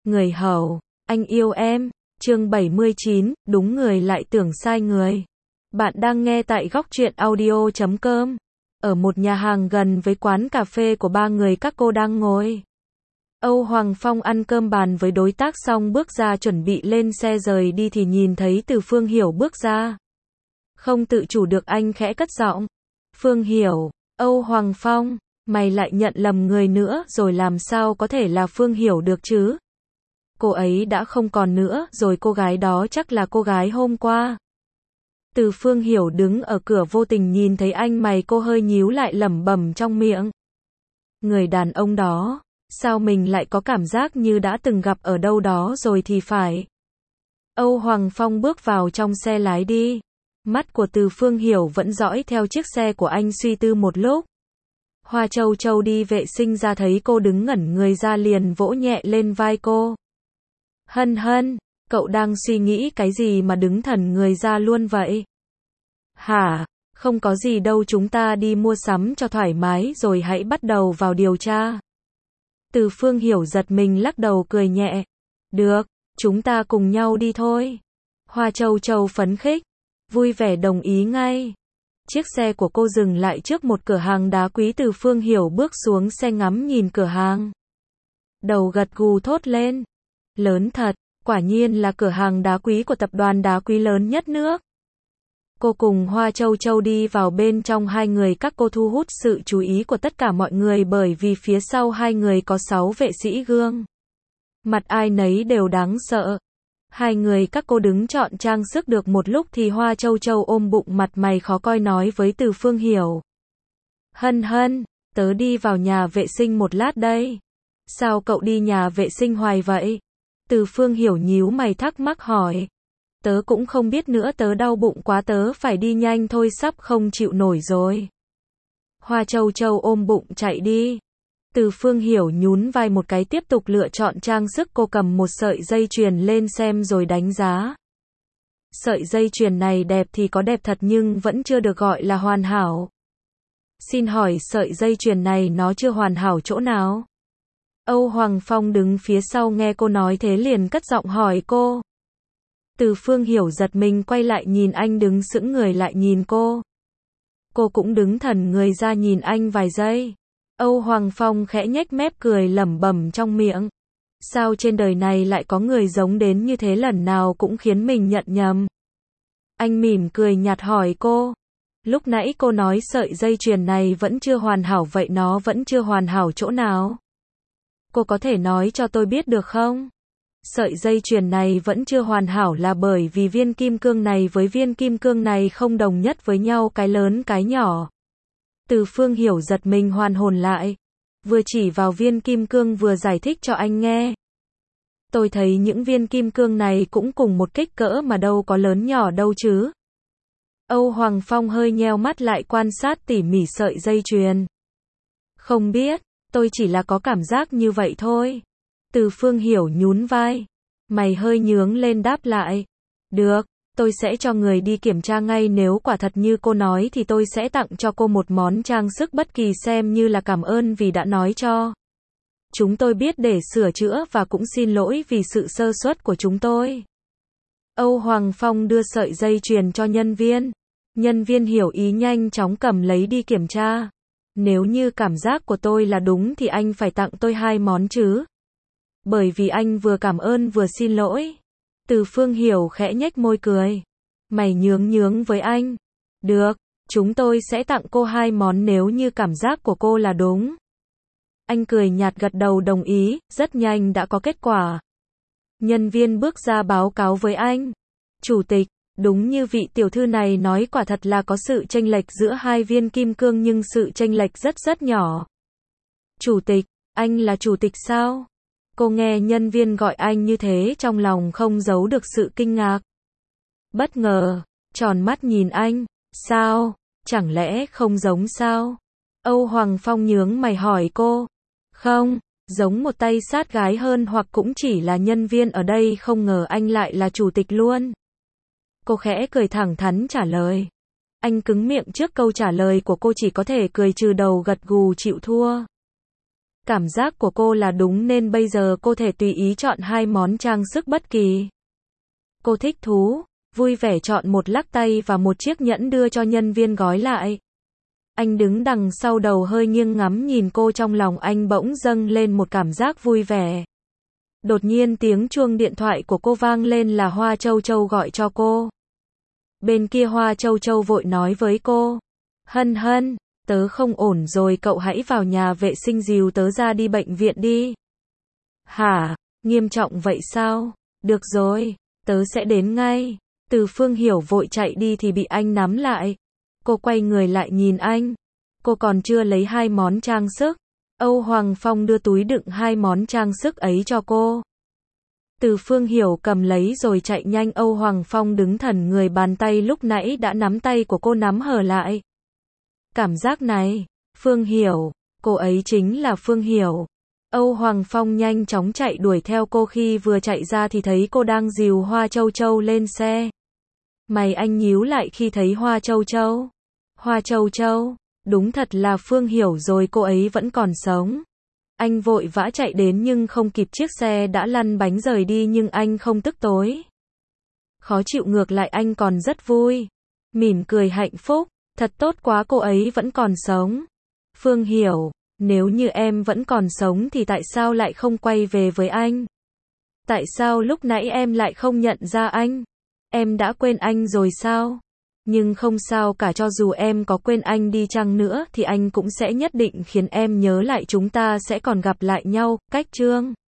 Người hầu, anh yêu em. Chương 79, đúng người lại tưởng sai người. Bạn đang nghe tại góc truyện audio.com. Ở một nhà hàng gần với quán cà phê của ba người các cô đang ngồi. Âu Hoàng Phong ăn cơm bàn với đối tác xong bước ra chuẩn bị lên xe rời đi thì nhìn thấy Từ Phương Hiểu bước ra. Không tự chủ được anh khẽ cất giọng. Phương Hiểu, Âu Hoàng Phong, mày lại nhận lầm người nữa rồi, làm sao có thể là Phương Hiểu được chứ? Cô ấy đã không còn nữa rồi, cô gái đó chắc là cô gái hôm qua. Từ Phương Hiểu đứng ở cửa vô tình nhìn thấy anh, mày cô hơi nhíu lại lẩm bẩm trong miệng. Người đàn ông đó, sao mình lại có cảm giác như đã từng gặp ở đâu đó rồi thì phải. Âu Hoàng Phong bước vào trong xe lái đi. Mắt của Từ Phương Hiểu vẫn dõi theo chiếc xe của anh suy tư một lúc. Hoa Châu Châu đi vệ sinh ra thấy cô đứng ngẩn người ra liền vỗ nhẹ lên vai cô. Hân Hân, cậu đang suy nghĩ cái gì mà đứng thẩn người ra luôn vậy? Hả, không có gì đâu, chúng ta đi mua sắm cho thoải mái rồi hãy bắt đầu vào điều tra. Từ Phương Hiểu giật mình lắc đầu cười nhẹ. Được, chúng ta cùng nhau đi thôi. Hoa Châu Châu phấn khích, vui vẻ đồng ý ngay. Chiếc xe của cô dừng lại trước một cửa hàng đá quý. Từ Phương Hiểu bước xuống xe ngắm nhìn cửa hàng. Đầu gật gù thốt lên. Lớn thật, quả nhiên là cửa hàng đá quý của tập đoàn đá quý lớn nhất nước. Cô cùng Hoa Châu Châu đi vào bên trong, hai người các cô thu hút sự chú ý của tất cả mọi người bởi vì phía sau hai người có 6 vệ sĩ gương. Mặt ai nấy đều đáng sợ. Hai người các cô đứng chọn trang sức được một lúc thì Hoa Châu Châu ôm bụng mặt mày khó coi nói với Từ Phương Hiểu. Hân Hân, tớ đi vào nhà vệ sinh một lát đây. Sao cậu đi nhà vệ sinh hoài vậy? Từ Phương Hiểu nhíu mày thắc mắc hỏi. Tớ cũng không biết nữa, tớ đau bụng quá, tớ phải đi nhanh thôi, sắp không chịu nổi rồi. Hoa Châu Châu ôm bụng chạy đi. Từ Phương Hiểu nhún vai một cái tiếp tục lựa chọn trang sức. Cô cầm một sợi dây chuyền lên xem rồi đánh giá. Sợi dây chuyền này đẹp thì có đẹp thật nhưng vẫn chưa được gọi là hoàn hảo. Xin hỏi sợi dây chuyền này nó chưa hoàn hảo chỗ nào? Âu Hoàng Phong đứng phía sau nghe cô nói thế liền cất giọng hỏi cô. Từ Phương Hiểu giật mình quay lại nhìn anh đứng sững người lại nhìn cô. Cô cũng đứng thẩn người ra nhìn anh vài giây. Âu Hoàng Phong khẽ nhếch mép cười lẩm bẩm trong miệng. Sao trên đời này lại có người giống đến như thế, lần nào cũng khiến mình nhận nhầm. Anh mỉm cười nhạt hỏi cô. Lúc nãy cô nói sợi dây chuyền này vẫn chưa hoàn hảo, vậy nó vẫn chưa hoàn hảo chỗ nào? Cô có thể nói cho tôi biết được không? Sợi dây chuyền này vẫn chưa hoàn hảo là bởi vì viên kim cương này với viên kim cương này không đồng nhất với nhau, cái lớn cái nhỏ. Từ Phương Hiểu giật mình hoàn hồn lại. Vừa chỉ vào viên kim cương vừa giải thích cho anh nghe. Tôi thấy những viên kim cương này cũng cùng một kích cỡ mà đâu có lớn nhỏ đâu chứ. Âu Hoàng Phong hơi nheo mắt lại quan sát tỉ mỉ sợi dây chuyền. Không biết, tôi chỉ là có cảm giác như vậy thôi. Từ Phương Hiểu nhún vai. Mày hơi nhướng lên đáp lại. Được, tôi sẽ cho người đi kiểm tra ngay, nếu quả thật như cô nói thì tôi sẽ tặng cho cô một món trang sức bất kỳ xem như là cảm ơn vì đã nói cho chúng tôi biết để sửa chữa, và cũng xin lỗi vì sự sơ suất của chúng tôi. Âu Hoàng Phong đưa sợi dây chuyền cho nhân viên. Nhân viên hiểu ý nhanh chóng cầm lấy đi kiểm tra. Nếu như cảm giác của tôi là đúng thì anh phải tặng tôi 2 món chứ. Bởi vì anh vừa cảm ơn vừa xin lỗi. Từ Phương Hiểu khẽ nhếch môi cười. Mày nhướng với anh. Được, chúng tôi sẽ tặng cô 2 món nếu như cảm giác của cô là đúng. Anh cười nhạt gật đầu đồng ý, rất nhanh đã có kết quả. Nhân viên bước ra báo cáo với anh. Chủ tịch, đúng như vị tiểu thư này nói, quả thật là có sự chênh lệch giữa hai viên kim cương, nhưng sự chênh lệch rất nhỏ. Chủ tịch, anh là chủ tịch sao? Cô nghe nhân viên gọi anh như thế trong lòng không giấu được sự kinh ngạc. Bất ngờ, tròn mắt nhìn anh. Sao? Chẳng lẽ không giống sao? Âu Hoàng Phong nhướng mày hỏi cô. Không, giống một tay sát gái hơn, hoặc cũng chỉ là nhân viên ở đây, không ngờ anh lại là chủ tịch luôn. Cô khẽ cười thẳng thắn trả lời. Anh cứng miệng trước câu trả lời của cô, chỉ có thể cười trừ đầu gật gù chịu thua. Cảm giác của cô là đúng nên bây giờ cô thể tùy ý chọn 2 món trang sức bất kỳ. Cô thích thú, vui vẻ chọn một lắc tay và một chiếc nhẫn đưa cho nhân viên gói lại. Anh đứng đằng sau đầu hơi nghiêng ngắm nhìn cô, trong lòng anh bỗng dâng lên một cảm giác vui vẻ. Đột nhiên tiếng chuông điện thoại của cô vang lên, là Hoa Châu Châu gọi cho cô. Bên kia Hoa Châu Châu vội nói với cô. Hân Hân, tớ không ổn rồi, cậu hãy vào nhà vệ sinh dìu tớ ra đi bệnh viện đi. Hả, nghiêm trọng vậy sao? Được rồi, tớ sẽ đến ngay. Từ Phương Hiểu vội chạy đi thì bị anh nắm lại. Cô quay người lại nhìn anh. Cô còn chưa lấy 2 món trang sức. Âu Hoàng Phong đưa túi đựng 2 món trang sức ấy cho cô. Từ Phương Hiểu cầm lấy rồi chạy nhanh. Âu Hoàng Phong đứng thẩn người, bàn tay lúc nãy đã nắm tay của cô nắm hở lại. Cảm giác này, Phương Hiểu, cô ấy chính là Phương Hiểu. Âu Hoàng Phong nhanh chóng chạy đuổi theo cô, khi vừa chạy ra thì thấy cô đang dìu Hoa Châu Châu lên xe. Mày anh nhíu lại khi thấy Hoa Châu Châu. Hoa Châu Châu, đúng thật là Phương Hiểu rồi, cô ấy vẫn còn sống. Anh vội vã chạy đến nhưng không kịp, chiếc xe đã lăn bánh rời đi, nhưng anh không tức tối. Khó chịu, ngược lại anh còn rất vui. Mỉm cười hạnh phúc, thật tốt quá, cô ấy vẫn còn sống. Phương Hiểu, nếu như em vẫn còn sống thì tại sao lại không quay về với anh? Tại sao lúc nãy em lại không nhận ra anh? Em đã quên anh rồi sao? Nhưng không sao cả, cho dù em có quên anh đi chăng nữa thì anh cũng sẽ nhất định khiến em nhớ lại, chúng ta sẽ còn gặp lại nhau. Cách chương